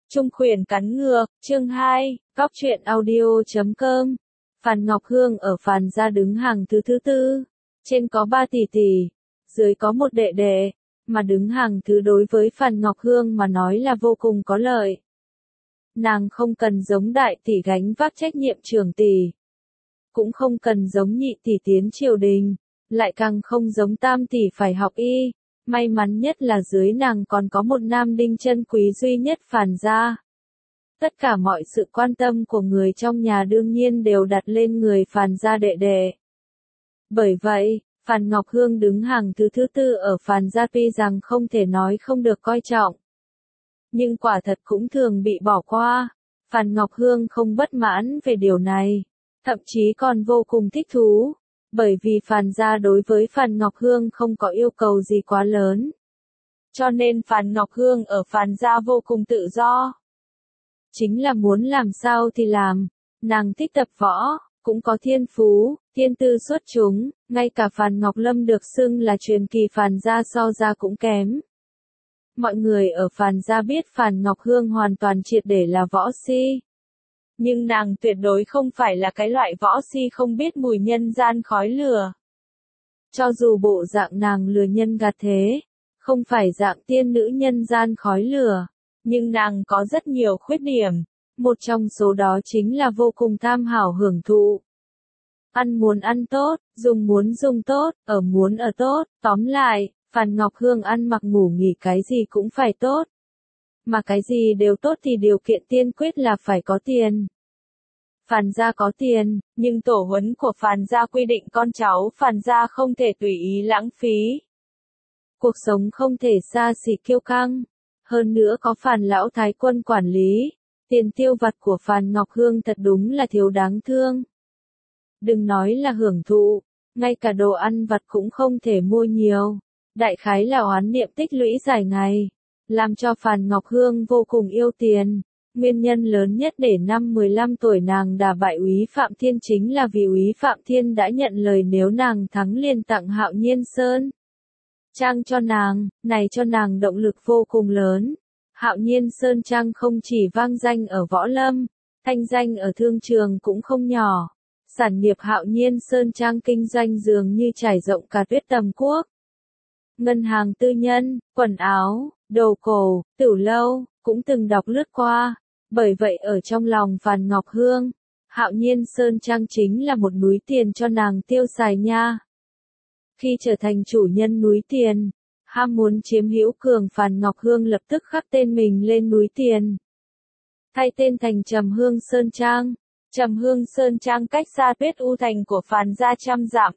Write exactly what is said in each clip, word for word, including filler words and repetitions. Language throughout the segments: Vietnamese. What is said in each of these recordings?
Trung khuyển cắn ngược, chương hai, Cóc truyện audio chấm com. Phàn Ngọc Hương ở Phàn gia đứng hàng thứ thứ tư. Trên có ba tỷ tỷ, dưới có một đệ đệ, mà đứng hàng thứ đối với Phàn Ngọc Hương mà nói là vô cùng có lợi. Nàng không cần giống đại tỷ gánh vác trách nhiệm trưởng tỷ, cũng không cần giống nhị tỷ tiến triều đình, lại càng không giống tam tỷ phải học y. May mắn nhất là dưới nàng còn có một nam đinh chân quý duy nhất Phàn gia. Tất cả mọi sự quan tâm của người trong nhà đương nhiên đều đặt lên người Phàn gia đệ đệ. Bởi vậy, Phàn Ngọc Hương đứng hàng thứ thứ tư ở Phàn gia tuy rằng không thể nói không được coi trọng, nhưng quả thật cũng thường bị bỏ qua. Phàn Ngọc Hương không bất mãn về điều này, thậm chí còn vô cùng thích thú. Bởi vì Phàn gia đối với Phàn Ngọc Hương không có yêu cầu gì quá lớn. Cho nên Phàn Ngọc Hương ở Phàn gia vô cùng tự do. Chính là muốn làm sao thì làm, nàng thích tập võ, cũng có thiên phú, thiên tư xuất chúng, ngay cả Phàn Ngọc Lâm được xưng là truyền kỳ Phàn gia so ra cũng kém. Mọi người ở Phàn gia biết Phàn Ngọc Hương hoàn toàn triệt để là võ si. Nhưng nàng tuyệt đối không phải là cái loại võ si không biết mùi nhân gian khói lửa. Cho dù bộ dạng nàng lừa nhân gạt thế, không phải dạng tiên nữ nhân gian khói lửa, nhưng nàng có rất nhiều khuyết điểm. Một trong số đó chính là vô cùng tham hảo hưởng thụ. Ăn muốn ăn tốt, dùng muốn dùng tốt, ở muốn ở tốt, tóm lại, Phàn Ngọc Hương ăn mặc ngủ nghỉ cái gì cũng phải tốt. Mà cái gì đều tốt thì điều kiện tiên quyết là phải có tiền. Phàn gia có tiền, nhưng tổ huấn của Phàn gia quy định con cháu Phàn gia không thể tùy ý lãng phí. Cuộc sống không thể xa xỉ kiêu căng. Hơn nữa có Phàn lão thái quân quản lý, tiền tiêu vặt của Phàn Ngọc Hương thật đúng là thiếu đáng thương. Đừng nói là hưởng thụ, ngay cả đồ ăn vặt cũng không thể mua nhiều. Đại khái là oán niệm tích lũy dài ngày, làm cho Phàn Ngọc Hương vô cùng yêu tiền. Nguyên nhân lớn nhất để năm mười lăm tuổi nàng đả bại Úy Phạm Thiên chính là vì Úy Phạm Thiên đã nhận lời nếu nàng thắng liền tặng Hạo Nhiên Sơn Trang cho nàng, này cho nàng động lực vô cùng lớn. Hạo Nhiên Sơn Trang không chỉ vang danh ở võ lâm, thanh danh ở thương trường cũng không nhỏ. Sản nghiệp Hạo Nhiên Sơn Trang kinh doanh dường như trải rộng cả tuyết tầm quốc. Ngân hàng tư nhân, quần áo, đồ cổ, tửu lâu, cũng từng đọc lướt qua. Bởi vậy ở trong lòng Phàn Ngọc Hương, Hạo Nhiên Sơn Trang chính là một núi tiền cho nàng tiêu xài nha. Khi trở thành chủ nhân núi tiền, ham muốn chiếm hữu cường Phàn Ngọc Hương lập tức khắc tên mình lên núi tiền. Thay tên thành Trầm Hương Sơn Trang. Trầm Hương Sơn Trang cách xa Tuyết U Thành của Phàn gia trăm dặm.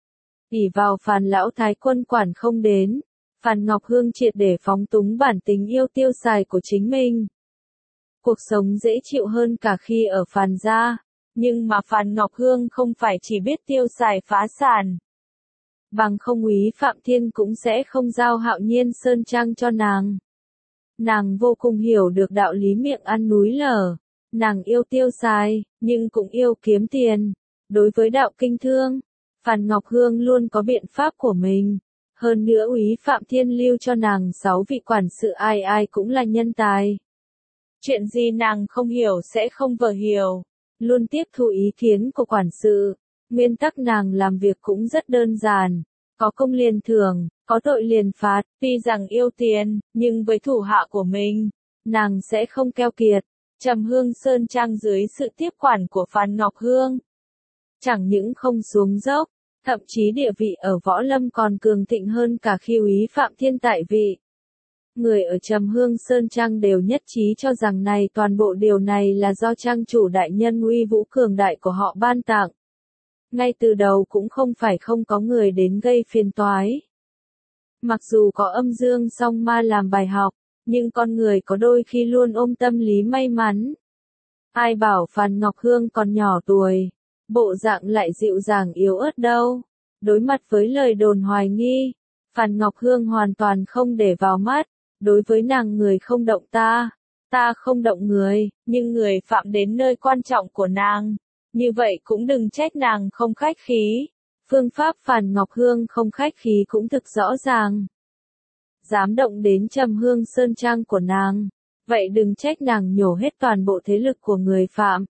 ỷ vào Phàn lão thái quân quản không đến, Phàn Ngọc Hương triệt để phóng túng bản tính yêu tiêu xài của chính mình. Cuộc sống dễ chịu hơn cả khi ở Phàn gia, nhưng mà Phàn Ngọc Hương không phải chỉ biết tiêu xài phá sản. Bằng không Úy Phạm Thiên cũng sẽ không giao Hạo Nhiên Sơn Trang cho nàng. Nàng vô cùng hiểu được đạo lý miệng ăn núi lở. Nàng yêu tiêu xài, nhưng cũng yêu kiếm tiền. Đối với đạo kinh thương, Phàn Ngọc Hương luôn có biện pháp của mình. Hơn nữa Úy Phạm Thiên lưu cho nàng sáu vị quản sự ai ai cũng là nhân tài. Chuyện gì nàng không hiểu sẽ không vờ hiểu, luôn tiếp thu ý kiến của quản sự. Nguyên tắc nàng làm việc cũng rất đơn giản, có công liền thưởng, có tội liền phạt. Tuy rằng yêu tiền, nhưng với thủ hạ của mình, nàng sẽ không keo kiệt. Trầm Hương Sơn Trang dưới sự tiếp quản của Phàn Ngọc Hương, chẳng những không xuống dốc, thậm chí địa vị ở võ lâm còn cường thịnh hơn cả khi Úy Phạm Thiên tại vị. Người ở Trầm Hương Sơn Trang đều nhất trí cho rằng này toàn bộ điều này là do trang chủ đại nhân uy vũ cường đại của họ ban tặng. Ngay từ đầu cũng không phải không có người đến gây phiền toái. Mặc dù có âm dương song ma làm bài học, nhưng con người có đôi khi luôn ôm tâm lý may mắn. Ai bảo Phàn Ngọc Hương còn nhỏ tuổi, bộ dạng lại dịu dàng yếu ớt đâu. Đối mặt với lời đồn hoài nghi, Phàn Ngọc Hương hoàn toàn không để vào mắt. Đối với nàng người không động ta, ta không động người, nhưng người phạm đến nơi quan trọng của nàng. Như vậy cũng đừng trách nàng không khách khí. Phương pháp Phàn Ngọc Hương không khách khí cũng thực rõ ràng. Dám động đến Trầm Hương Sơn Trang của nàng, Vậy đừng trách nàng nhổ hết toàn bộ thế lực của người phạm.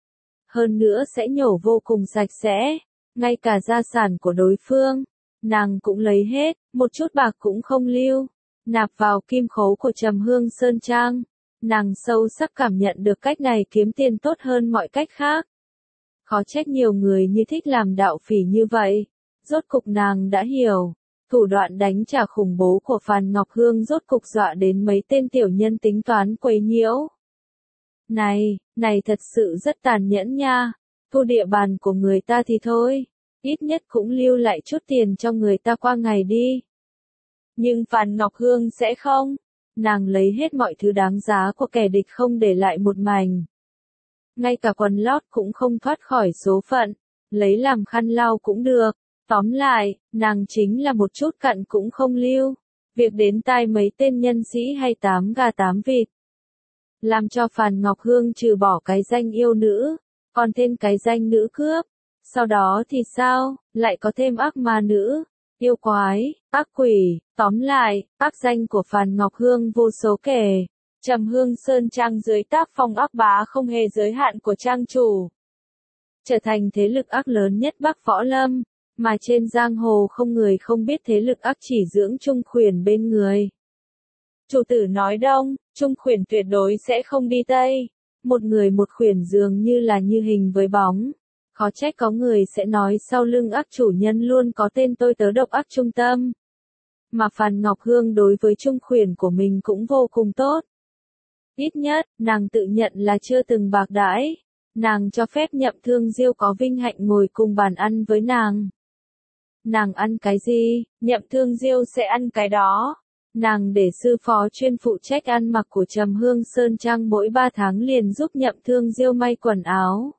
Hơn nữa sẽ nhổ vô cùng sạch sẽ, ngay cả gia sản của đối phương, nàng cũng lấy hết, một chút bạc cũng không lưu, nạp vào kim khố của Trầm Hương Sơn Trang. Nàng sâu sắc cảm nhận được cách này kiếm tiền tốt hơn mọi cách khác. Khó trách nhiều người như thích làm đạo phỉ như vậy. Rốt cục nàng đã hiểu, thủ đoạn đánh trả khủng bố của Phàn Ngọc Hương rốt cục dọa đến mấy tên tiểu nhân tính toán quấy nhiễu. Này, này thật sự rất tàn nhẫn nha, thu địa bàn của người ta thì thôi, ít nhất cũng lưu lại chút tiền cho người ta qua ngày đi. Nhưng Phàn Ngọc Hương sẽ không, nàng lấy hết mọi thứ đáng giá của kẻ địch không để lại một mảnh. Ngay cả quần lót cũng không thoát khỏi số phận, lấy làm khăn lau cũng được. Tóm lại, nàng chính là một chút cặn cũng không lưu, việc đến tai mấy tên nhân sĩ hay tám gà tám vịt. Làm cho Phàn Ngọc Hương trừ bỏ cái danh yêu nữ, còn thêm cái danh nữ cướp. Sau đó thì sao, lại có thêm ác ma nữ, yêu quái, ác quỷ, tóm lại, ác danh của Phàn Ngọc Hương vô số kể. Trầm Hương Sơn Trang dưới tác phong ác bá không hề giới hạn của trang chủ. Trở thành thế lực ác lớn nhất Bắc Võ Lâm, mà trên giang hồ không người không biết thế lực ác chỉ dưỡng Trung Khuyển bên người. Chủ tử nói đông, Trung Khuyển tuyệt đối sẽ không đi tây. Một người một khuyển dường như là như hình với bóng. Khó trách có người sẽ nói sau lưng ác chủ nhân luôn có tên tôi tớ độc ác trung tâm. Mà Phàn Ngọc Hương đối với Trung Khuyển của mình cũng vô cùng tốt. Ít nhất, nàng tự nhận là chưa từng bạc đãi. Nàng cho phép Nhậm Thương Diêu có vinh hạnh ngồi cùng bàn ăn với nàng. Nàng ăn cái gì, Nhậm Thương Diêu sẽ ăn cái đó. Nàng để sư phó chuyên phụ trách ăn mặc của Trầm Hương Sơn Trang mỗi ba tháng liền giúp Nhậm Thương Diêu may quần áo.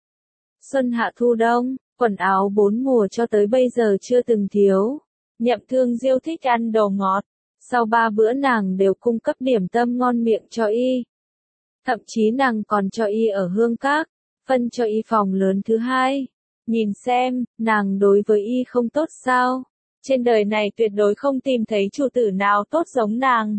Xuân hạ thu đông, quần áo bốn mùa cho tới bây giờ chưa từng thiếu. Nhậm Thương Diêu thích ăn đồ ngọt. Sau ba bữa nàng đều cung cấp điểm tâm ngon miệng cho y. Thậm chí nàng còn cho y ở Hương Các, phân cho y phòng lớn thứ hai. Nhìn xem, nàng đối với y không tốt sao? Trên đời này tuyệt đối không tìm thấy chủ tử nào tốt giống nàng.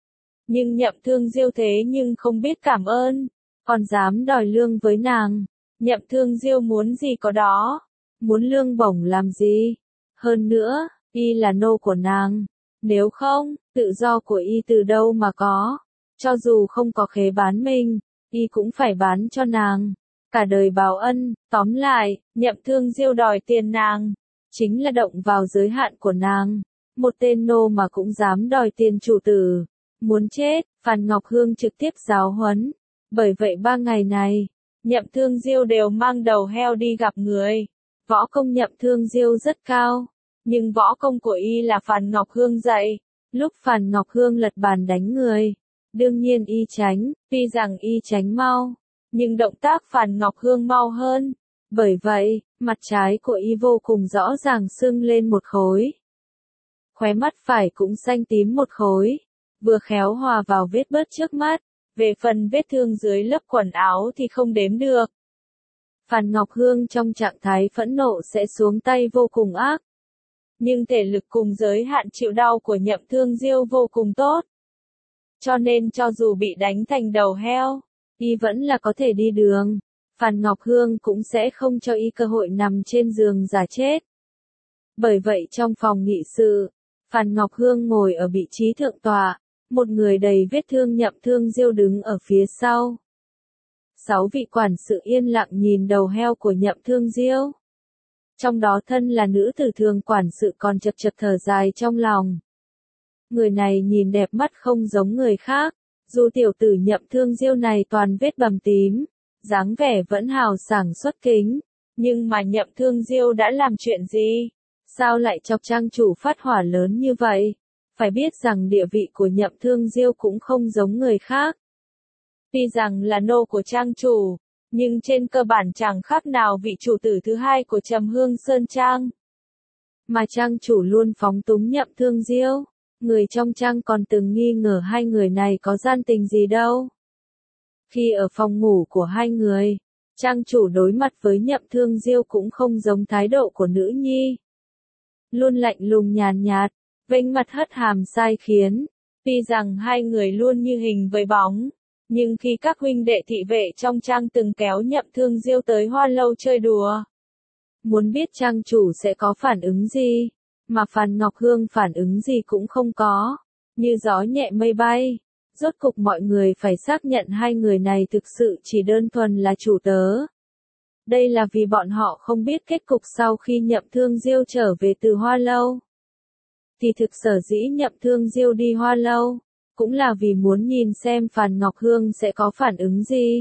Nhưng Nhậm Thương Diêu thế nhưng không biết cảm ơn, còn dám đòi lương với nàng. Nhậm Thương Diêu muốn gì có đó, muốn lương bổng làm gì? Hơn nữa, y là nô của nàng. Nếu không, tự do của y từ đâu mà có? Cho dù không có khế bán mình, y cũng phải bán cho nàng. Cả đời báo ân, tóm lại, Nhậm Thương Diêu đòi tiền nàng, chính là động vào giới hạn của nàng. Một tên nô mà cũng dám đòi tiền chủ tử. Muốn chết, Phàn Ngọc Hương trực tiếp giáo huấn. Bởi vậy ba ngày này, Nhậm Thương Diêu đều mang đầu heo đi gặp người. Võ công Nhậm Thương Diêu rất cao, nhưng võ công của y là Phàn Ngọc Hương dạy. Lúc Phàn Ngọc Hương lật bàn đánh người, đương nhiên y tránh, tuy rằng y tránh mau, nhưng động tác Phàn Ngọc Hương mau hơn. Bởi vậy, mặt trái của y vô cùng rõ ràng sưng lên một khối. Khóe mắt phải cũng xanh tím một khối, vừa khéo hòa vào vết bớt trước mắt. Về phần vết thương dưới lớp quần áo thì không đếm được. Phàn Ngọc Hương trong trạng thái phẫn nộ sẽ xuống tay vô cùng ác. Nhưng thể lực cùng giới hạn chịu đau của Nhậm Thương Diêu vô cùng tốt. Cho nên cho dù bị đánh thành đầu heo, y vẫn là có thể đi đường. Phàn Ngọc Hương cũng sẽ không cho y cơ hội nằm trên giường giả chết. Bởi vậy trong phòng nghị sự, Phàn Ngọc Hương ngồi ở vị trí thượng tọa, một người đầy vết thương Nhậm Thương Diêu đứng ở phía sau. Sáu vị quản sự yên lặng nhìn đầu heo của Nhậm Thương Diêu. Trong đó thân là nữ tử thường quản sự còn chật chật thở dài trong lòng. Người này nhìn đẹp mắt không giống người khác, dù tiểu tử Nhậm Thương Diêu này toàn vết bầm tím, dáng vẻ vẫn hào sảng xuất kính, nhưng mà Nhậm Thương Diêu đã làm chuyện gì? Sao lại chọc trang chủ phát hỏa lớn như vậy? Phải biết rằng địa vị của Nhậm Thương Diêu cũng không giống người khác. Tuy rằng là nô của trang chủ, nhưng trên cơ bản chẳng khác nào vị chủ tử thứ hai của Trầm Hương Sơn Trang. Mà trang chủ luôn phóng túng Nhậm Thương Diêu, người trong trang còn từng nghi ngờ hai người này có gian tình gì đâu. Khi ở phòng ngủ của hai người, trang chủ đối mặt với Nhậm Thương Diêu cũng không giống thái độ của nữ nhi. Luôn lạnh lùng nhàn nhạt, vênh mặt hất hàm sai khiến. Tuy rằng hai người luôn như hình với bóng, nhưng khi các huynh đệ thị vệ trong trang từng kéo Nhậm Thương Diêu tới Hoa Lâu chơi đùa, muốn biết trang chủ sẽ có phản ứng gì, mà Phàn Ngọc Hương phản ứng gì cũng không có, như gió nhẹ mây bay. Rốt cục mọi người phải xác nhận hai người này thực sự chỉ đơn thuần là chủ tớ. Đây là vì bọn họ không biết kết cục sau khi Nhậm Thương Diêu trở về từ Hoa Lâu. Thì thực sở dĩ Nhậm Thương Diêu đi Hoa Lâu, cũng là vì muốn nhìn xem Phàn Ngọc Hương sẽ có phản ứng gì.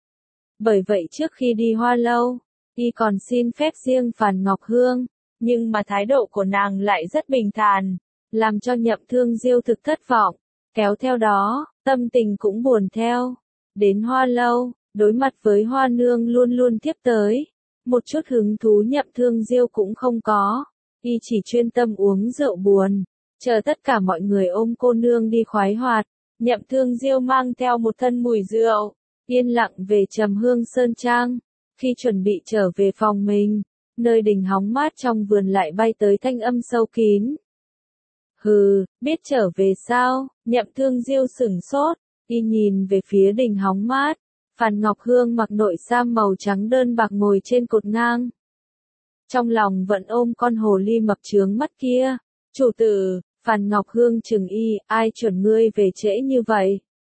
Bởi vậy trước khi đi Hoa Lâu, y còn xin phép riêng Phàn Ngọc Hương, nhưng mà thái độ của nàng lại rất bình thản, làm cho Nhậm Thương Diêu thực thất vọng, kéo theo đó, tâm tình cũng buồn theo. Đến Hoa Lâu, đối mặt với Hoa Nương luôn luôn tiếp tới, một chút hứng thú Nhậm Thương Diêu cũng không có, y chỉ chuyên tâm uống rượu buồn, chờ tất cả mọi người ôm cô nương đi khoái hoạt. Nhậm Thương Diêu mang theo một thân mùi rượu, yên lặng về Trầm Hương Sơn Trang. Khi chuẩn bị trở về phòng mình, nơi đình hóng mát trong vườn lại bay tới thanh âm sâu kín. Hừ, biết trở về sao? Nhậm Thương Diêu sửng sốt, y nhìn về phía đình hóng mát. Phàn Ngọc Hương mặc nội sam màu trắng đơn bạc ngồi trên cột ngang. Trong lòng vẫn ôm con hồ ly mập trướng mắt kia. Chủ tử, Phàn Ngọc Hương chừng y, ai chuẩn ngươi về trễ như vậy?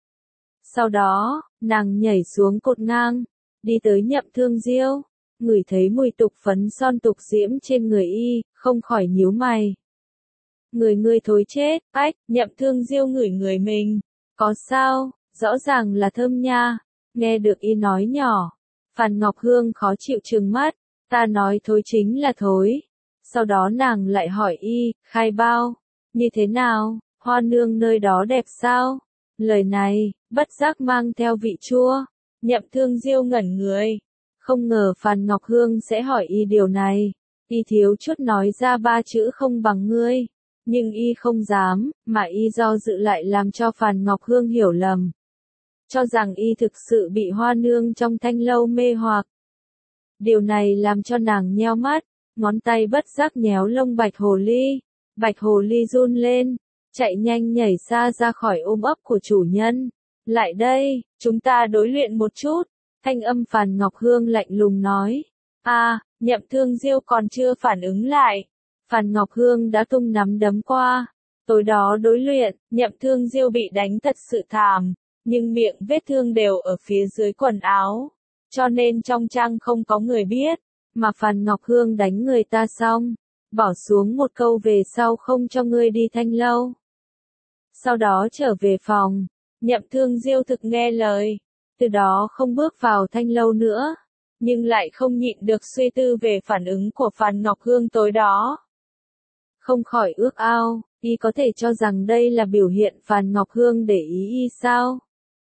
Sau đó, nàng nhảy xuống cột ngang, đi tới Nhậm Thương Diêu, ngửi thấy mùi tục phấn son tục diễm trên người y, không khỏi nhíu mày. Người ngươi thối chết, ách, Nhậm Thương Diêu ngửi người mình, có sao, rõ ràng là thơm nha. Nghe được y nói nhỏ, Phàn Ngọc Hương khó chịu trừng mắt, ta nói thối chính là thối. Sau đó nàng lại hỏi y, khai bao, như thế nào, Hoa Nương nơi đó đẹp sao? Lời này, bất giác mang theo vị chua. Nhậm Thương Diêu ngẩn người, không ngờ Phàn Ngọc Hương sẽ hỏi y điều này. Y thiếu chút nói ra ba chữ không bằng ngươi, nhưng y không dám, mà y do dự lại làm cho Phàn Ngọc Hương hiểu lầm, cho rằng y thực sự bị Hoa Nương trong thanh lâu mê hoặc. Điều này làm cho nàng nheo mắt, ngón tay bất giác nhéo lông bạch hồ ly. Bạch hồ ly run lên, chạy nhanh nhảy xa ra khỏi ôm ấp của chủ nhân. Lại đây, chúng ta đối luyện một chút. Thanh âm Phàn Ngọc Hương lạnh lùng nói. A, à, Nhậm Thương Diêu còn chưa phản ứng lại. Phàn Ngọc Hương đã tung nắm đấm qua. Tối đó đối luyện, Nhậm Thương Diêu bị đánh thật sự thảm, nhưng miệng vết thương đều ở phía dưới quần áo, cho nên trong trang không có người biết, mà Phàn Ngọc Hương đánh người ta xong, bỏ xuống một câu về sau không cho ngươi đi thanh lâu. Sau đó trở về phòng, Nhậm Thương Diêu thực nghe lời, từ đó không bước vào thanh lâu nữa, nhưng lại không nhịn được suy tư về phản ứng của Phàn Ngọc Hương tối đó. Không khỏi ước ao, y có thể cho rằng đây là biểu hiện Phàn Ngọc Hương để ý y sao?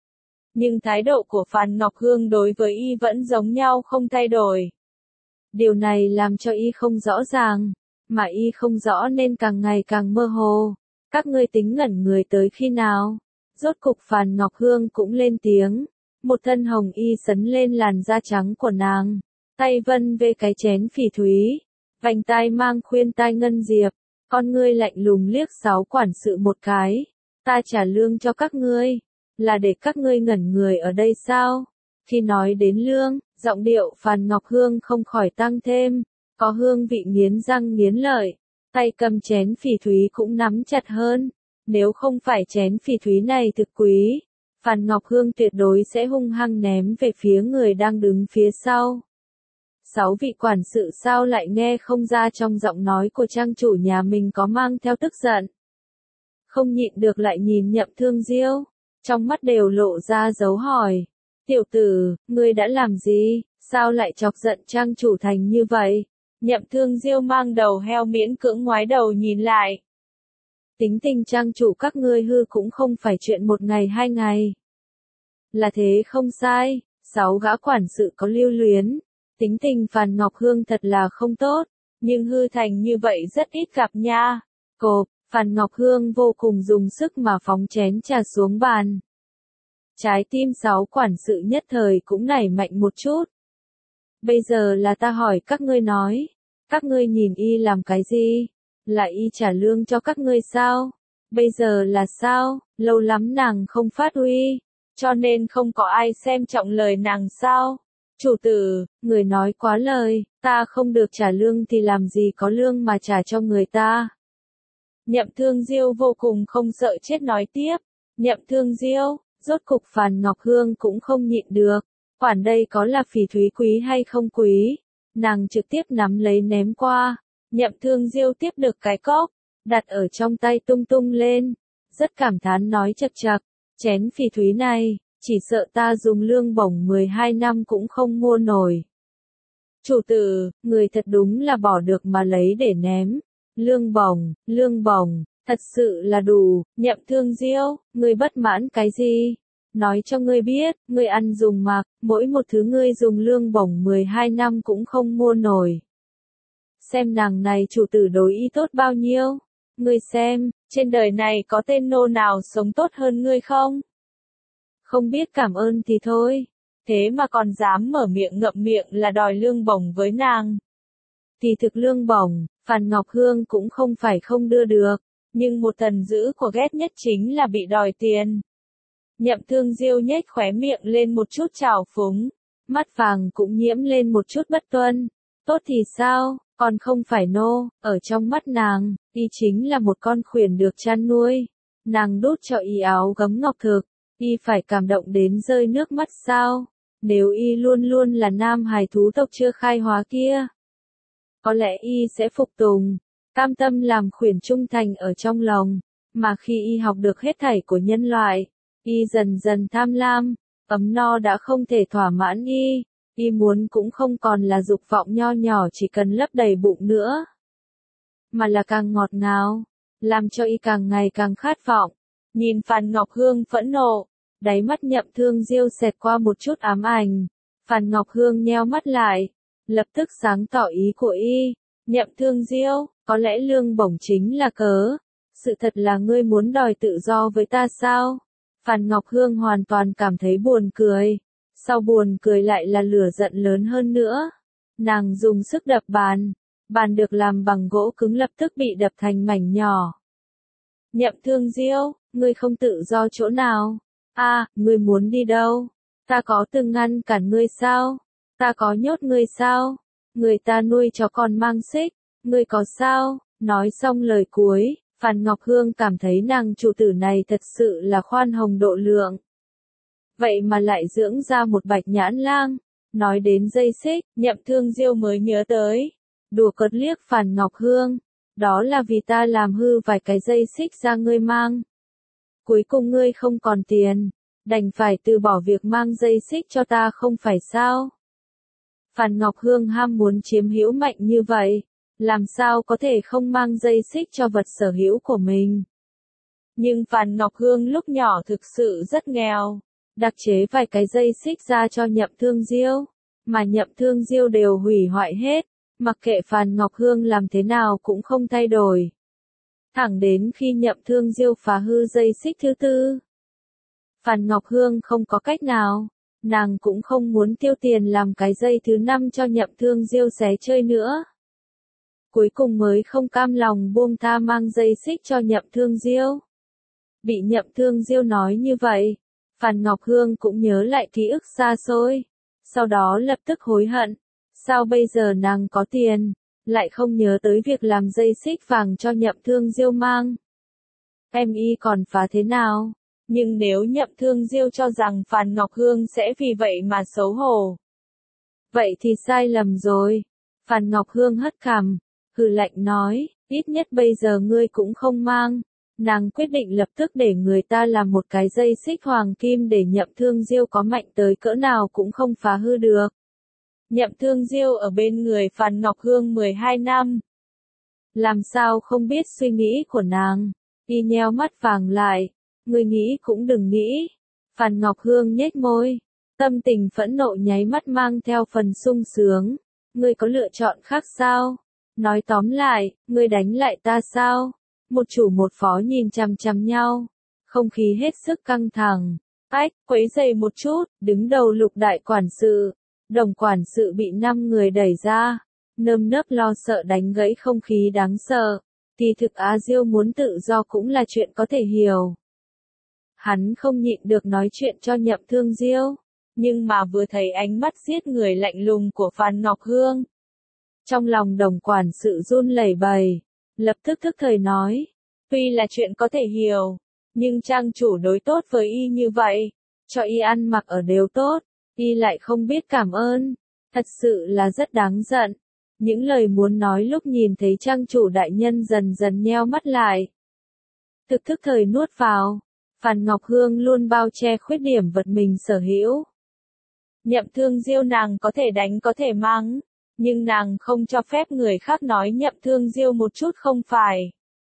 Nhưng thái độ của Phàn Ngọc Hương đối với y vẫn giống nhau không thay đổi. Điều này làm cho y không rõ ràng, mà y không rõ nên càng ngày càng mơ hồ. Các ngươi tính ngẩn người tới khi nào? Rốt cục Phàn Ngọc Hương cũng lên tiếng. Một thân hồng y sấn lên làn da trắng của nàng. Tay vân về cái chén phỉ thúy. Vành tai mang khuyên tai ngân diệp. Con ngươi lạnh lùng liếc sáu quản sự một cái. Ta trả lương cho các ngươi, là để các ngươi ngẩn người ở đây sao? Khi nói đến lương, giọng điệu Phàn Ngọc Hương không khỏi tăng thêm, có hương vị nghiến răng nghiến lợi, tay cầm chén phỉ thúy cũng nắm chặt hơn. Nếu không phải chén phỉ thúy này thực quý, Phàn Ngọc Hương tuyệt đối sẽ hung hăng ném về phía người đang đứng phía sau. Sáu vị quản sự sao lại nghe không ra trong giọng nói của trang chủ nhà mình có mang theo tức giận. Không nhịn được lại nhìn Nhậm Thương Diêu, trong mắt đều lộ ra dấu hỏi. Tiểu tử, ngươi đã làm gì, sao lại chọc giận trang chủ thành như vậy? Nhậm Thương Diêu mang đầu heo miễn cưỡng ngoái đầu nhìn lại. Tính tình trang chủ các ngươi hư cũng không phải chuyện một ngày hai ngày. Là thế không sai, sáu gã quản sự có lưu luyến. Tính tình Phàn Ngọc Hương thật là không tốt, nhưng hư thành như vậy rất ít gặp nha. Cộp, Phàn Ngọc Hương vô cùng dùng sức mà phóng chén trà xuống bàn. Trái tim sáu quản sự nhất thời cũng nảy mạnh một chút. Bây giờ là ta hỏi các ngươi nói, các ngươi nhìn y làm cái gì? Là y trả lương cho các ngươi sao? Bây giờ là sao, lâu lắm nàng không phát huy, cho nên không có ai xem trọng lời nàng sao? Chủ tử, người nói quá lời, ta không được trả lương thì làm gì có lương mà trả cho người ta. Nhậm Thương Diêu vô cùng không sợ chết nói tiếp. Nhậm Thương Diêu, rốt cục Phàn Ngọc Hương cũng không nhịn được. Khoản đây có là phỉ thúy quý hay không quý? Nàng trực tiếp nắm lấy ném qua. Nhậm Thương Diêu tiếp được cái cốc, đặt ở trong tay tung tung lên. Rất cảm thán nói chật chật, chén phỉ thúy này, chỉ sợ ta dùng lương bổng mười hai năm cũng không mua nổi. Chủ tử, người thật đúng là bỏ được mà lấy để ném. Lương bổng, lương bổng, thật sự là đủ. Nhậm Thương Diêu, ngươi bất mãn cái gì? Nói cho ngươi biết, ngươi ăn dùng mặc, mỗi một thứ ngươi dùng lương bổng mười hai năm cũng không mua nổi. Xem nàng này chủ tử đối ý tốt bao nhiêu. Ngươi xem, trên đời này có tên nô nào sống tốt hơn ngươi không? Không biết cảm ơn thì thôi, thế mà còn dám mở miệng ngậm miệng là đòi lương bổng với nàng. Thì thực lương bổng, Phàn Ngọc Hương cũng không phải không đưa được, nhưng một thần dữ của ghét nhất chính là bị đòi tiền. Nhậm Thương Diêu nhếch khóe miệng lên một chút trào phúng, mắt vàng cũng nhiễm lên một chút bất tuân. Tốt thì sao, còn không phải nô, ở trong mắt nàng, y chính là một con khuyển được chăn nuôi. Nàng đút cho y áo gấm ngọc thực, y phải cảm động đến rơi nước mắt sao? Nếu y luôn luôn là nam hài thú tộc chưa khai hóa kia, có lẽ y sẽ phục tùng, cam tâm làm khuyển trung thành ở trong lòng, mà khi y học được hết thảy của nhân loại, y dần dần tham lam, ấm no đã không thể thỏa mãn y, y muốn cũng không còn là dục vọng nho nhỏ chỉ cần lấp đầy bụng nữa, mà là càng ngọt ngào, làm cho y càng ngày càng khát vọng. Nhìn Phàn Ngọc Hương phẫn nộ, đáy mắt Nhậm Thương Diêu xẹt qua một chút ám ảnh. Phàn Ngọc Hương nheo mắt lại, lập tức sáng tỏ ý của y. Nhậm Thương Diêu, có lẽ lương bổng chính là cớ. Sự thật là ngươi muốn đòi tự do với ta sao? Phàn Ngọc Hương hoàn toàn cảm thấy buồn cười. Sau buồn cười lại là lửa giận lớn hơn nữa. Nàng dùng sức đập bàn. Bàn được làm bằng gỗ cứng lập tức bị đập thành mảnh nhỏ. Nhậm Thương Diêu, ngươi không tự do chỗ nào? A, à, ngươi muốn đi đâu? Ta có từng ngăn cản ngươi sao? Ta có nhốt ngươi sao? Người ta nuôi chó con mang xích, ngươi có sao? Nói xong lời cuối, Phàn Ngọc Hương cảm thấy nàng chủ tử này thật sự là khoan hồng độ lượng. Vậy mà lại dưỡng ra một bạch nhãn lang. Nói đến dây xích, Nhậm Thương Diêu mới nhớ tới. Đùa cợt liếc Phàn Ngọc Hương. Đó là vì ta làm hư vài cái dây xích ra ngươi mang. Cuối cùng ngươi không còn tiền, đành phải từ bỏ việc mang dây xích cho ta không phải sao? Phàn Ngọc Hương ham muốn chiếm hữu mạnh như vậy, làm sao có thể không mang dây xích cho vật sở hữu của mình? Nhưng Phàn Ngọc Hương lúc nhỏ thực sự rất nghèo, đặc chế vài cái dây xích ra cho Nhậm Thương Diêu, mà Nhậm Thương Diêu đều hủy hoại hết, mặc kệ Phàn Ngọc Hương làm thế nào cũng không thay đổi. Thẳng đến khi Nhậm Thương Diêu phá hư dây xích thứ tư. Phàn Ngọc Hương không có cách nào, nàng cũng không muốn tiêu tiền làm cái dây thứ năm cho Nhậm Thương Diêu xé chơi nữa. Cuối cùng mới không cam lòng buông tha mang dây xích cho Nhậm Thương Diêu. Bị Nhậm Thương Diêu nói như vậy, Phàn Ngọc Hương cũng nhớ lại ký ức xa xôi, sau đó lập tức hối hận, sao bây giờ nàng có tiền, lại không nhớ tới việc làm dây xích vàng cho Nhậm Thương Diêu mang. Em y còn phá thế nào? Nhưng nếu Nhậm Thương Diêu cho rằng Phàn Ngọc Hương sẽ vì vậy mà xấu hổ, vậy thì sai lầm rồi. Phàn Ngọc Hương hất cằm, hừ lạnh nói, ít nhất bây giờ ngươi cũng không mang. Nàng quyết định lập tức để người ta làm một cái dây xích hoàng kim để Nhậm Thương Diêu có mạnh tới cỡ nào cũng không phá hư được. Nhậm Thương Diêu ở bên người Phàn Ngọc Hương mười hai năm. Làm sao không biết suy nghĩ của nàng, y nheo mắt vàng lại, ngươi nghĩ cũng đừng nghĩ. Phàn Ngọc Hương nhếch môi, tâm tình phẫn nộ nháy mắt mang theo phần sung sướng, ngươi có lựa chọn khác sao? Nói tóm lại, ngươi đánh lại ta sao? Một chủ một phó nhìn chằm chằm nhau, không khí hết sức căng thẳng. Ách, quấy rầy một chút, đứng đầu Lục đại quản sự. Đồng quản sự bị năm người đẩy ra, nơm nớp lo sợ đánh gãy không khí đáng sợ. Thì thực Á Diêu muốn tự do cũng là chuyện có thể hiểu. Hắn không nhịn được nói chuyện cho Nhậm Thương Diêu, nhưng mà vừa thấy ánh mắt giết người lạnh lùng của Phan Ngọc Hương. Trong lòng Đồng quản sự run lẩy bẩy, lập tức thức thời nói, tuy là chuyện có thể hiểu, nhưng trang chủ đối tốt với y như vậy, cho y ăn mặc ở đều tốt, y lại không biết cảm ơn, thật sự là rất đáng giận. Những lời muốn nói lúc nhìn thấy trang chủ đại nhân dần dần nheo mắt lại. Thực thức thời nuốt vào, Phan Ngọc Hương luôn bao che khuyết điểm vật mình sở hữu. Nhậm Thương Diêu nàng có thể đánh có thể mắng, nhưng nàng không cho phép người khác nói Nhậm Thương Diêu một chút không phải.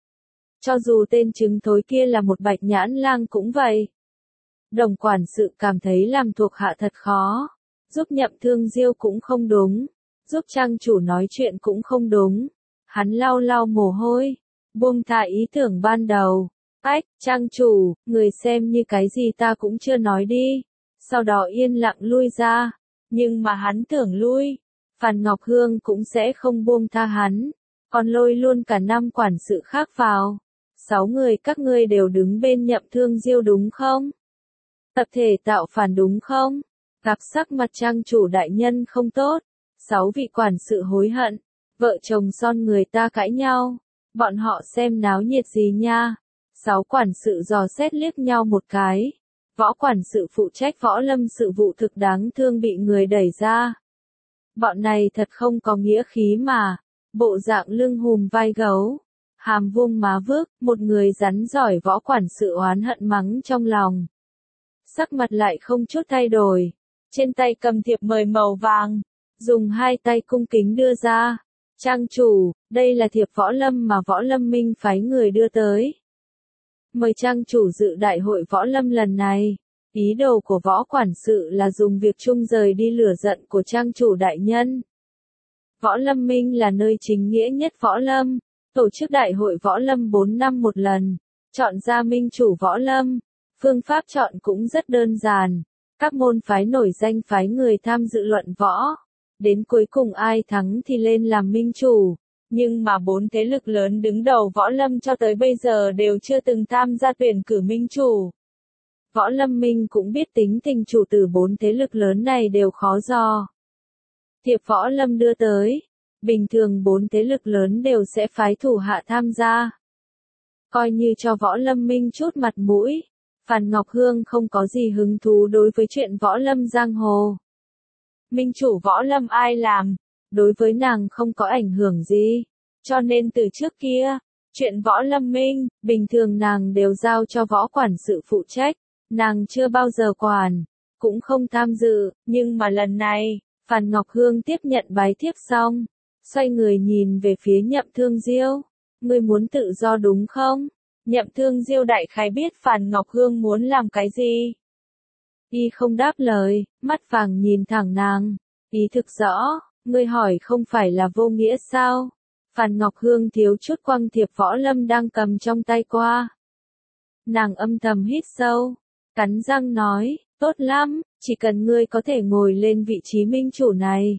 Cho dù tên trứng thối kia là một bạch nhãn lang cũng vậy. Đồng quản sự cảm thấy làm thuộc hạ thật khó, giúp Nhậm Thương Diêu cũng không đúng, giúp trang chủ nói chuyện cũng không đúng. Hắn lau lau mồ hôi, buông thả ý tưởng ban đầu. Ách, trang chủ, người xem như cái gì ta cũng chưa nói đi. Sau đó yên lặng lui ra. Nhưng mà hắn tưởng lui, Phan Ngọc Hương cũng sẽ không buông tha hắn. Còn lôi luôn cả năm quản sự khác vào. Sáu người các ngươi đều đứng bên Nhậm Thương Diêu đúng không? Tập thể tạo phản đúng không? Gặp sắc mặt trang chủ đại nhân không tốt. Sáu vị quản sự hối hận. Vợ chồng son người ta cãi nhau. Bọn họ xem náo nhiệt gì nha. Sáu quản sự dò xét liếc nhau một cái. Võ quản sự phụ trách võ lâm sự vụ thực đáng thương bị người đẩy ra. Bọn này thật không có nghĩa khí mà. Bộ dạng lưng hùm vai gấu. Hàm vuông má vước, một người rắn giỏi võ quản sự oán hận mắng trong lòng. Sắc mặt lại không chút thay đổi. Trên tay cầm thiệp mời màu vàng. Dùng hai tay cung kính đưa ra. Trang chủ, đây là thiệp võ lâm mà võ lâm minh phái người đưa tới. Mời trang chủ dự đại hội võ lâm lần này. Ý đồ của võ quản sự là dùng việc chung rời đi lửa giận của trang chủ đại nhân. Võ lâm minh là nơi chính nghĩa nhất võ lâm. Tổ chức đại hội võ lâm bốn năm một lần. Chọn ra minh chủ võ lâm. Phương pháp chọn cũng rất đơn giản. Các môn phái nổi danh phái người tham dự luận võ. Đến cuối cùng ai thắng thì lên làm minh chủ. Nhưng mà bốn thế lực lớn đứng đầu võ lâm cho tới bây giờ đều chưa từng tham gia tuyển cử minh chủ. Võ lâm minh cũng biết tính tình chủ từ bốn thế lực lớn này đều khó dò. Thiệp võ lâm đưa tới. Bình thường bốn thế lực lớn đều sẽ phái thủ hạ tham gia. Coi như cho võ lâm minh chút mặt mũi. Phan Ngọc Hương không có gì hứng thú đối với chuyện võ lâm giang hồ. Minh chủ võ lâm ai làm, đối với nàng không có ảnh hưởng gì. Cho nên từ trước kia, chuyện võ lâm minh, bình thường nàng đều giao cho võ quản sự phụ trách. Nàng chưa bao giờ quản, cũng không tham dự, nhưng mà lần này, Phan Ngọc Hương tiếp nhận bái thiếp xong. Xoay người nhìn về phía Nhậm Thương Diêu. Ngươi muốn tự do đúng không? Nhậm Thương Diêu đại khái biết Phan Ngọc Hương muốn làm cái gì. Y không đáp lời, mắt vàng nhìn thẳng nàng. Ý thực rõ, ngươi hỏi không phải là vô nghĩa sao? Phan Ngọc Hương thiếu chút quăng thiệp võ lâm đang cầm trong tay qua. Nàng âm thầm hít sâu, cắn răng nói, tốt lắm, chỉ cần ngươi có thể ngồi lên vị trí minh chủ này.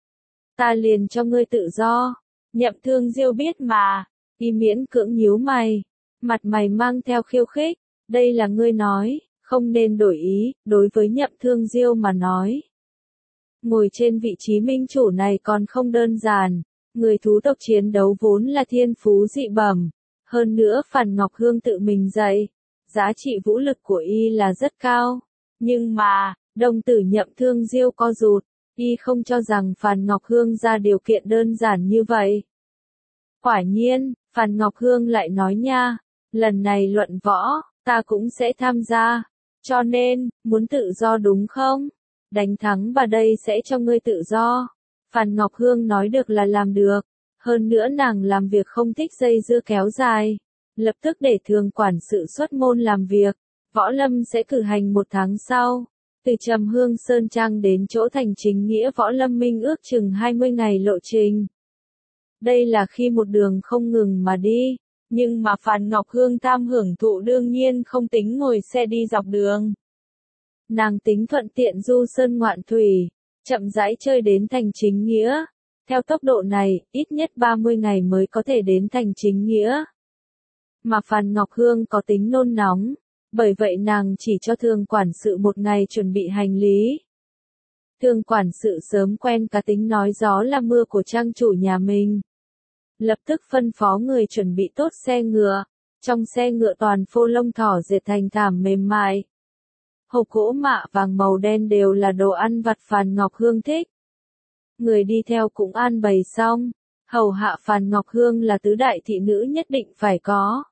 Ta liền cho ngươi tự do. Nhậm Thương Diêu biết mà, y miễn cưỡng nhíu mày, mặt mày mang theo khiêu khích, đây là ngươi nói, không nên đổi ý, đối với Nhậm Thương Diêu mà nói. Ngồi trên vị trí minh chủ này còn không đơn giản, người thú tộc chiến đấu vốn là thiên phú dị bẩm, hơn nữa Phan Ngọc Hương tự mình dạy, giá trị vũ lực của y là rất cao, nhưng mà, đồng tử Nhậm Thương Diêu co rụt. Y không cho rằng Phan Ngọc Hương ra điều kiện đơn giản như vậy. Quả nhiên, Phan Ngọc Hương lại nói nha, lần này luận võ, ta cũng sẽ tham gia. Cho nên, muốn tự do đúng không? Đánh thắng bà đây sẽ cho ngươi tự do. Phan Ngọc Hương nói được là làm được. Hơn nữa nàng làm việc không thích dây dưa kéo dài. Lập tức để thường quản sự xuất môn làm việc. Võ lâm sẽ cử hành một tháng sau. Từ Trầm Hương Sơn Trang đến chỗ thành chính nghĩa võ lâm minh ước chừng hai mươi ngày lộ trình. Đây là khi một đường không ngừng mà đi, nhưng mà Phan Ngọc Hương tham hưởng thụ đương nhiên không tính ngồi xe đi dọc đường. Nàng tính thuận tiện du sơn ngoạn thủy, chậm rãi chơi đến thành chính nghĩa, Theo tốc độ này, ít nhất ba mươi ngày mới có thể đến thành chính nghĩa. Mà Phan Ngọc Hương có tính nôn nóng, bởi vậy nàng chỉ cho Thương quản sự một ngày chuẩn bị hành lý. Thương quản sự sớm quen cá tính nói gió là mưa của trang chủ nhà mình. Lập tức phân phó người chuẩn bị tốt xe ngựa, trong xe ngựa toàn phô lông thỏ dệt thành thảm mềm mại. Hộp gỗ mạ vàng màu đen đều là đồ ăn vặt Phan Ngọc Hương thích. Người đi theo cũng an bày xong, hầu hạ Phan Ngọc Hương là tứ đại thị nữ nhất định phải có.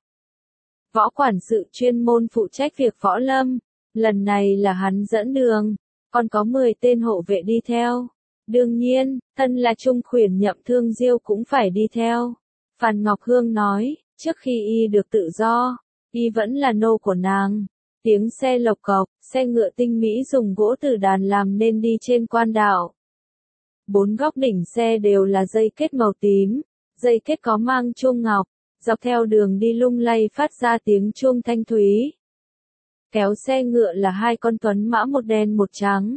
Võ quản sự chuyên môn phụ trách việc võ lâm, lần này là hắn dẫn đường, còn có mười tên hộ vệ đi theo. Đương nhiên, thân là trung khuyển Nhậm Thương Diêu cũng phải đi theo. Phan Ngọc Hương nói, trước khi y được tự do, y vẫn là nô của nàng. Tiếng xe lộc cộc, xe ngựa tinh mỹ dùng gỗ từ đàn làm nên đi trên quan đạo. Bốn góc đỉnh xe đều là dây kết màu tím, dây kết có mang chuông ngọc, dọc theo đường đi lung lay phát ra tiếng chuông thanh thúy. Kéo xe ngựa là hai con tuấn mã một đen một trắng.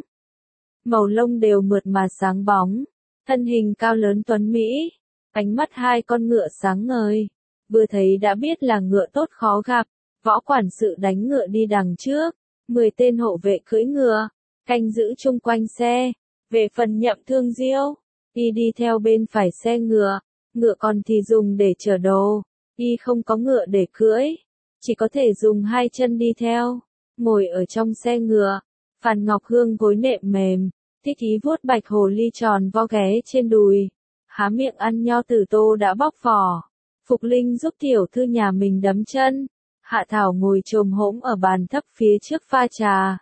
Màu lông đều mượt mà sáng bóng, thân hình cao lớn tuấn mỹ, ánh mắt hai con ngựa sáng ngời, vừa thấy đã biết là ngựa tốt khó gặp. Võ quản sự đánh ngựa đi đằng trước, mười tên hộ vệ cưỡi ngựa, canh giữ chung quanh xe. Về phần Nhậm Thương Diêu, y đi theo bên phải xe ngựa, ngựa còn thì dùng để chở đồ, y không có ngựa để cưỡi, chỉ có thể dùng hai chân đi theo. Ngồi ở trong xe ngựa, Phan Ngọc Hương gối nệm mềm, thích ý vuốt bạch hồ ly tròn vo ghé trên đùi, há miệng ăn nho tử tô đã bóc vỏ. Phục Linh giúp tiểu thư nhà mình đấm chân. Hạ Thảo ngồi chồm hổm ở bàn thấp phía trước pha trà.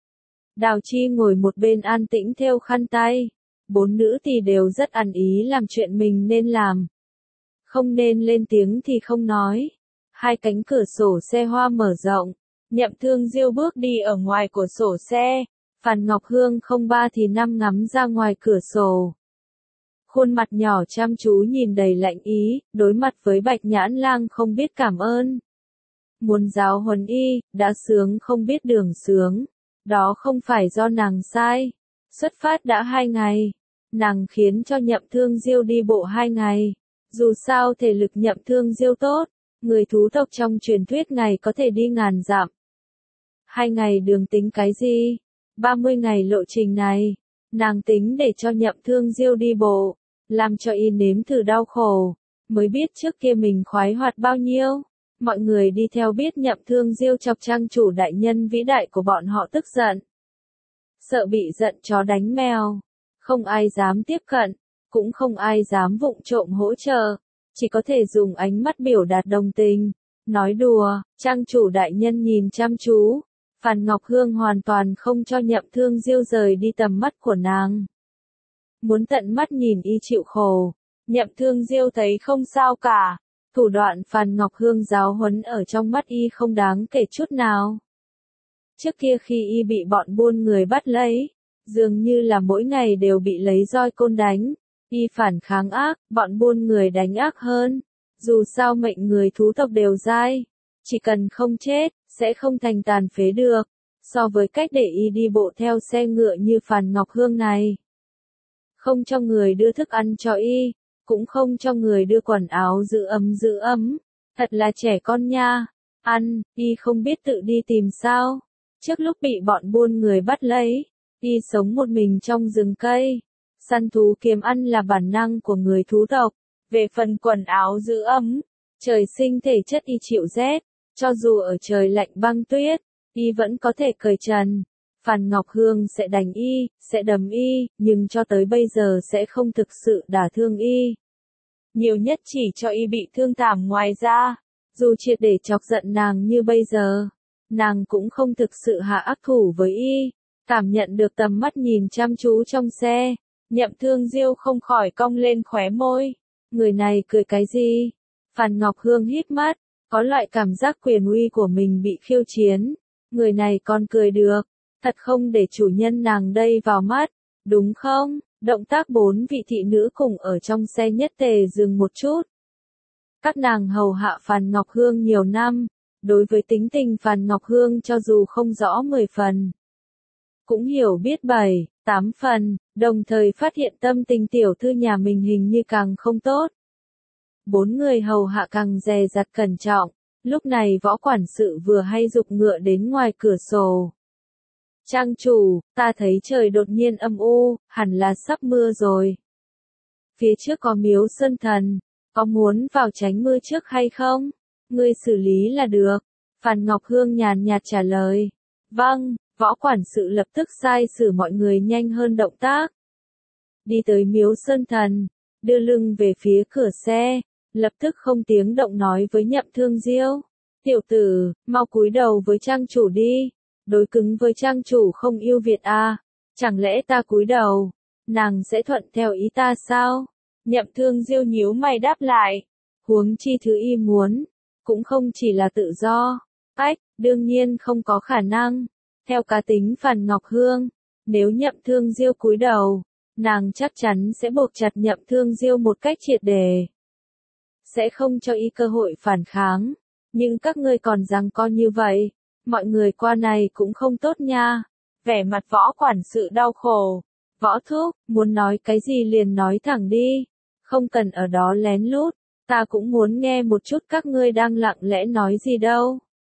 Đào Chi ngồi một bên an tĩnh thêu khăn tay. Bốn nữ thì đều rất ăn ý làm chuyện mình nên làm. Không nên lên tiếng thì không nói. Hai cánh cửa sổ xe hoa mở rộng. Nhậm Thương Diêu bước đi ở ngoài cửa sổ xe. Phan Ngọc Hương không ba thì năm ngắm ra ngoài cửa sổ. Khuôn mặt nhỏ chăm chú nhìn đầy lạnh ý, đối mặt với Bạch Nhãn Lang không biết cảm ơn. Muốn giáo huấn y, đã sướng không biết đường sướng. Đó không phải do nàng sai. Xuất phát đã hai ngày. Nàng khiến cho Nhậm Thương Diêu đi bộ hai ngày. Dù sao thể lực Nhậm Thương Diêu tốt, người thú tộc trong truyền thuyết ngày có thể đi ngàn dặm. Hai ngày đường tính cái gì? Ba mươi ngày lộ trình này, nàng tính để cho Nhậm Thương Diêu đi bộ, làm cho y nếm thử đau khổ, mới biết trước kia mình khoái hoạt bao nhiêu. Mọi người đi theo biết Nhậm Thương Diêu chọc trang chủ đại nhân vĩ đại của bọn họ tức giận. Sợ bị giận chó đánh mèo, không ai dám tiếp cận, cũng không ai dám vụng trộm hỗ trợ, chỉ có thể dùng ánh mắt biểu đạt đồng tình, nói đùa. Trang chủ đại nhân nhìn chăm chú, Phan Ngọc Hương hoàn toàn không cho Nhậm Thương Diêu rời đi tầm mắt của nàng. Muốn tận mắt nhìn y chịu khổ, Nhậm Thương Diêu thấy không sao cả. Thủ đoạn Phan Ngọc Hương giáo huấn ở trong mắt y không đáng kể chút nào. Trước kia khi y bị bọn buôn người bắt lấy, dường như là mỗi ngày đều bị lấy roi côn đánh, y phản kháng ác, bọn buôn người đánh ác hơn. Dù sao mệnh người thú tộc đều dai, chỉ cần không chết, sẽ không thành tàn phế được. So với cách để y đi bộ theo xe ngựa như Phan Ngọc Hương này, không cho người đưa thức ăn cho y, cũng không cho người đưa quần áo giữ ấm giữ ấm, thật là trẻ con nha. Ăn, y không biết tự đi tìm sao. Trước lúc bị bọn buôn người bắt lấy, y sống một mình trong rừng cây. Săn thú kiếm ăn là bản năng của người thú tộc. Về phần quần áo giữ ấm, trời sinh thể chất y chịu rét, cho dù ở trời lạnh băng tuyết, y vẫn có thể cởi trần. Phan Ngọc Hương sẽ đánh y, sẽ đấm y, nhưng cho tới bây giờ sẽ không thực sự đả thương y. Nhiều nhất chỉ cho y bị thương thảm ngoài ra. Dù triệt để chọc giận nàng như bây giờ, nàng cũng không thực sự hạ ác thủ với y. Cảm nhận được tầm mắt nhìn chăm chú trong xe, Nhậm Thương Diêu không khỏi cong lên khóe môi. Người này cười cái gì? Phan Ngọc Hương hít mắt, có loại cảm giác quyền uy của mình bị khiêu chiến. Người này còn cười được, thật không để chủ nhân nàng đây vào mắt, đúng không? Động tác bốn vị thị nữ cùng ở trong xe nhất tề dừng một chút. Các nàng hầu hạ Phan Ngọc Hương nhiều năm, đối với tính tình Phan Ngọc Hương cho dù không rõ mười phần, cũng hiểu biết bảy, tám phần, đồng thời phát hiện tâm tình tiểu thư nhà mình hình như càng không tốt. Bốn người hầu hạ càng dè dặt cẩn trọng, lúc này Võ quản sự vừa hay giục ngựa đến ngoài cửa sổ. Trang chủ, ta thấy trời đột nhiên âm u, hẳn là sắp mưa rồi. Phía trước có miếu sơn thần, có muốn vào tránh mưa trước hay không? Ngươi xử lý là được. Phan Ngọc Hương nhàn nhạt trả lời. Vâng, Võ quản sự lập tức sai sử mọi người nhanh hơn động tác. Đi tới miếu sơn thần, đưa lưng về phía cửa xe, lập tức không tiếng động nói với Nhậm Thương Diêu. Tiểu tử, mau cúi đầu với trang chủ đi. Đối cứng với trang chủ không yêu Việt à? Chẳng lẽ ta cúi đầu, nàng sẽ thuận theo ý ta sao? Nhậm Thương Diêu nhíu mày đáp lại. Huống chi thứ y muốn, cũng không chỉ là tự do. Ách, đương nhiên không có khả năng. Theo cá tính Phan Ngọc Hương, nếu Nhậm Thương Diêu cúi đầu, nàng chắc chắn sẽ buộc chặt Nhậm Thương Diêu một cách triệt để. Sẽ không cho y cơ hội phản kháng. Nhưng các ngươi còn giằng co như vậy, mọi người qua này cũng không tốt nha. Vẻ mặt Võ quản sự đau khổ. Võ thúc, muốn nói cái gì liền nói thẳng đi. Không cần ở đó lén lút, ta cũng muốn nghe một chút các ngươi đang lặng lẽ nói gì đâu.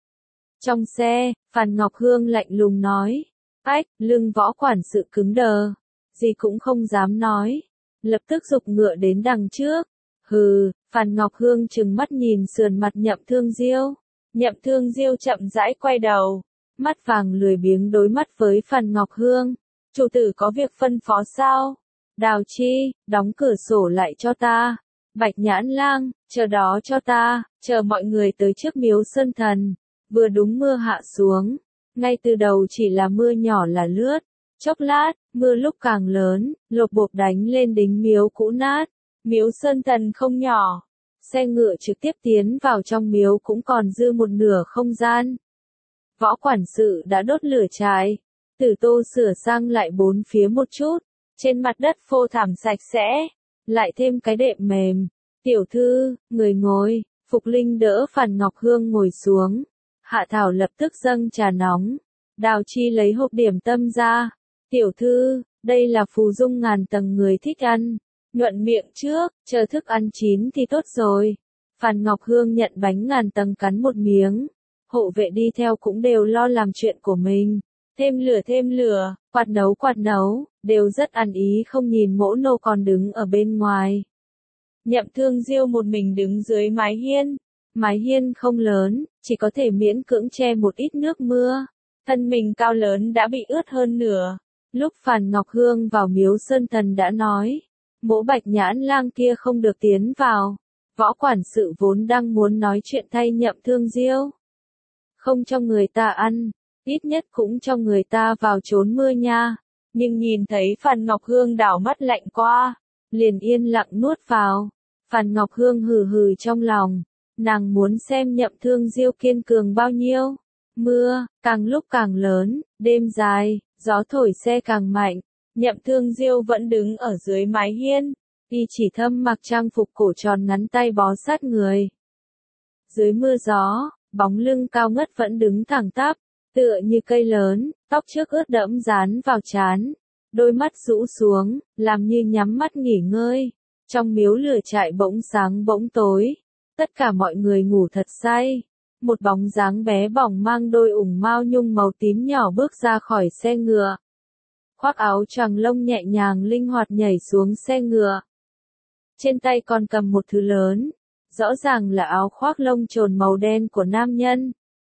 Trong xe, Phan Ngọc Hương lạnh lùng nói. Ách, lưng Võ quản sự cứng đờ. Gì cũng không dám nói. Lập tức giục ngựa đến đằng trước. Hừ, Phan Ngọc Hương trừng mắt nhìn sườn mặt Nhậm Thương Diêu. Nhậm Thương Diêu chậm rãi quay đầu. Mắt vàng lười biếng đối mắt với Phan Ngọc Hương. Chủ tử có việc phân phó sao? Đào Chi, đóng cửa sổ lại cho ta. Bạch Nhãn Lang, chờ đó cho ta, chờ mọi người tới trước miếu sơn thần. Vừa đúng mưa hạ xuống. Ngay từ đầu chỉ là mưa nhỏ là lướt. Chốc lát, mưa lúc càng lớn, lộp bộp đánh lên đính miếu cũ nát. Miếu sơn thần không nhỏ. Xe ngựa trực tiếp tiến vào trong miếu cũng còn dư một nửa không gian. Võ quản sự đã đốt lửa trại. Tử Tô sửa sang lại bốn phía một chút. Trên mặt đất phô thảm sạch sẽ. Lại thêm cái đệm mềm. Tiểu thư, người ngồi. Phục Linh đỡ Phan Ngọc Hương ngồi xuống. Hạ Thảo lập tức dâng trà nóng. Đào Chi lấy hộp điểm tâm ra. Tiểu thư, đây là phù dung ngàn tầng người thích ăn. Nhuận miệng trước, chờ thức ăn chín thì tốt rồi. Phan Ngọc Hương nhận bánh ngàn tầng cắn một miếng. Hộ vệ đi theo cũng đều lo làm chuyện của mình. Thêm lửa thêm lửa, quạt nấu quạt nấu, đều rất ăn ý không nhìn Mỗ Nô còn đứng ở bên ngoài. Nhậm Thương Diêu một mình đứng dưới mái hiên. Mái hiên không lớn, chỉ có thể miễn cưỡng che một ít nước mưa. Thân mình cao lớn đã bị ướt hơn nửa. Lúc Phan Ngọc Hương vào miếu sơn thần đã nói. Mỗ Bạch Nhãn Lang kia không được tiến vào. Võ quản sự vốn đang muốn nói chuyện thay Nhậm Thương Diêu. Không cho người ta ăn, ít nhất cũng cho người ta vào trốn mưa nha. Nhưng nhìn thấy Phan Ngọc Hương đảo mắt lạnh qua, liền yên lặng nuốt vào. Phan Ngọc Hương hừ hừ trong lòng, nàng muốn xem Nhậm Thương Diêu kiên cường bao nhiêu. Mưa, càng lúc càng lớn, đêm dài, gió thổi xe càng mạnh. Nhậm Thương Diêu vẫn đứng ở dưới mái hiên, y chỉ thâm mặc trang phục cổ tròn ngắn tay bó sát người. Dưới mưa gió, bóng lưng cao ngất vẫn đứng thẳng tắp, tựa như cây lớn, tóc trước ướt đẫm dán vào trán, đôi mắt rũ xuống, làm như nhắm mắt nghỉ ngơi. Trong miếu lửa trại bỗng sáng bỗng tối, tất cả mọi người ngủ thật say. Một bóng dáng bé bỏng mang đôi ủng mao nhung màu tím nhỏ bước ra khỏi xe ngựa. Khoác áo choàng lông nhẹ nhàng linh hoạt nhảy xuống xe ngựa. Trên tay còn cầm một thứ lớn, rõ ràng là áo khoác lông trồn màu đen của nam nhân.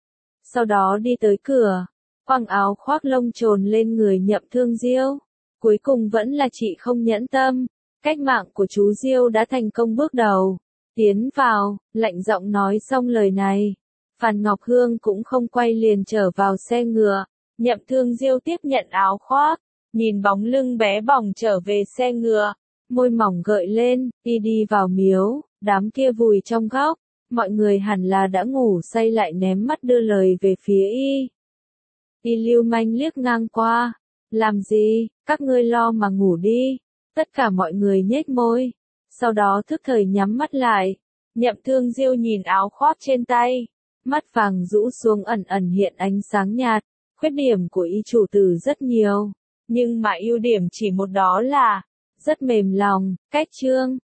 Sau đó đi tới cửa, quăng áo khoác lông trồn lên người Nhậm Thương Diêu. Cuối cùng vẫn là chị không nhẫn tâm, cách mạng của chú Diêu đã thành công bước đầu. Tiến vào, lạnh giọng nói xong lời này. Phan Ngọc Hương cũng không quay liền trở vào xe ngựa. Nhậm Thương Diêu tiếp nhận áo khoác, nhìn bóng lưng bé bỏng trở về xe ngựa. Môi mỏng gợi lên, y đi vào miếu, đám kia vùi trong góc. Mọi người hẳn là đã ngủ say lại ném mắt đưa lời về phía y. Y lưu manh liếc ngang qua. Làm gì, các ngươi lo mà ngủ đi. Tất cả mọi người nhếch môi. Sau đó thức thời nhắm mắt lại. Nhậm Thương Diêu nhìn áo khoác trên tay. Mắt vàng rũ xuống ẩn ẩn hiện ánh sáng nhạt. Khuyết điểm của y chủ tử rất nhiều. Nhưng mà ưu điểm chỉ một đó là rất mềm lòng, cách chương.